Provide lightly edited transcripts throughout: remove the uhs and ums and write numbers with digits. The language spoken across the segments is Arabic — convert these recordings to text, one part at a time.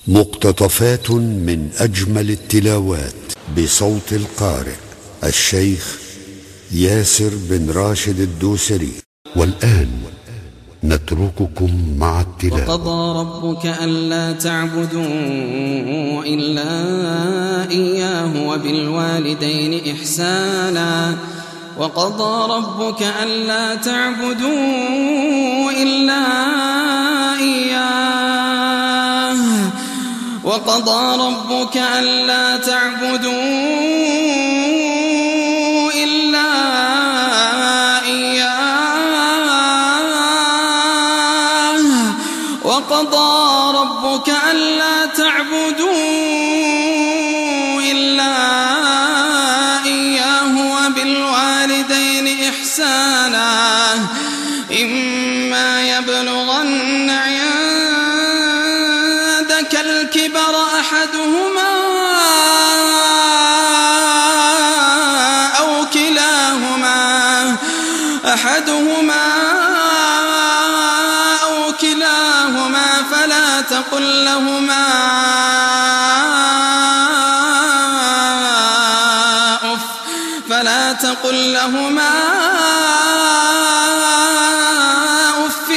مقتطفات من أجمل التلاوات بصوت القارئ الشيخ ياسر بن راشد الدوسري. والآن نترككم مع التلاوة. وقضى ربك ألا تعبدوا إلا إياه وبالوالدين إحسانا. وقضى ربك ألا تعبدوا إلا إياه وقضى ربك ألا تعبدوا إلا إياه وقضى ربك ألا تعبدوا إلا إياه وبالوالدين إحسانا. إما يبلغن عندك الكبر أحدهما أو كلاهما فلا تقل لهما أف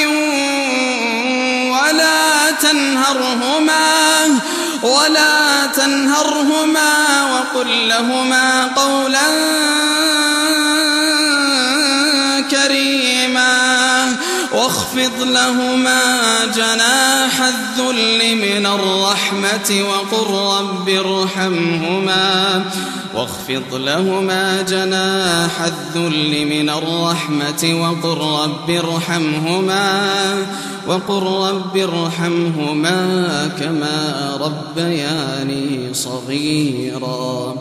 ولا تنهرهما وقل لهما قولا كريما. واخفض لهما جناح الذل من الرحمة وقل رب ارحمهما كما ربياني صغيرا.